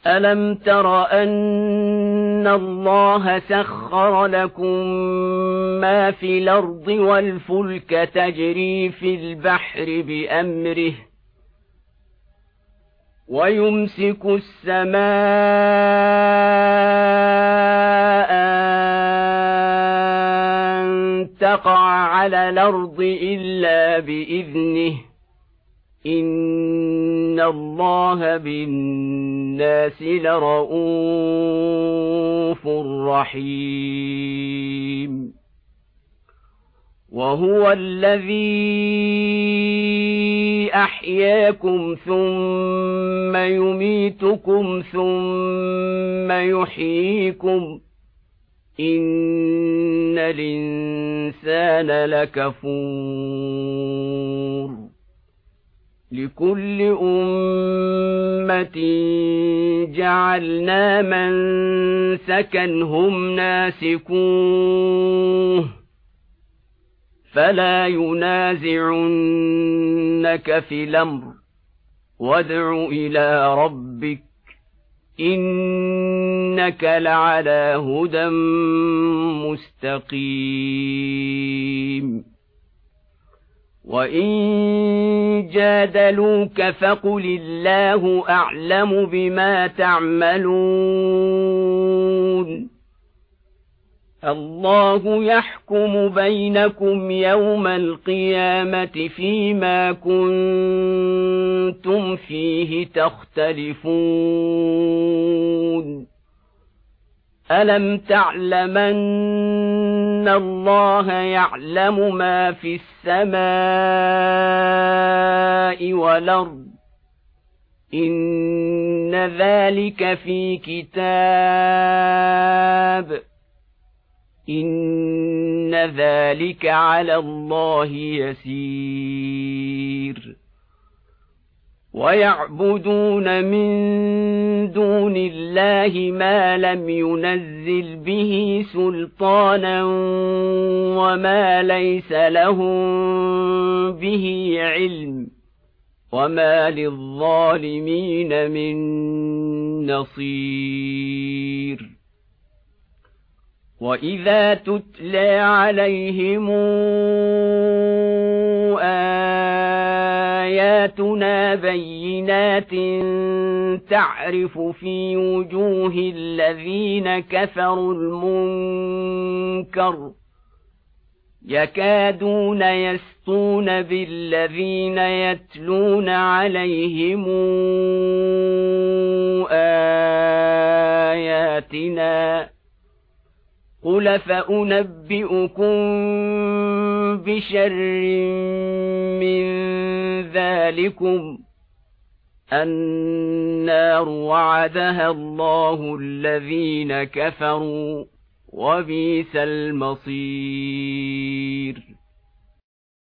ألم تر أن الله سخر لكم ما في الأرض والفلك تجري في البحر بأمره ويمسك السماء أن تقع على الأرض إلا بإذنه إن الله بالناس لرءوف رحيم وهو الذي أحياكم ثم يميتكم ثم يحييكم إن الإنسان لكفور لكل أمة جعلنا منسكا هم ناسكوه فلا ينازعنك في الأمر وادع إلى ربك إنك لعلى هدى مستقيم وإن جادلوك فقل الله أعلم بما تعملون الله يحكم بينكم يوم القيامة فيما كنتم فيه تختلفون ألم تعلمن الله يعلم ما في السماء والأرض إن ذلك في كتاب إن ذلك على الله يسير ويعبدون من دون الله ما لم ينزل به سلطانا وما ليس لهم به علم وما للظالمين من نصير وإذا تتلى عليهم آياتنا بينات تعرف في وجوه الذين كفروا المنكر يكادون يسطون بالذين يتلون عليهم آياتنا قل فأنبئكم بشر من ذلكم النار وعدها الله الذين كفروا وبئس المصير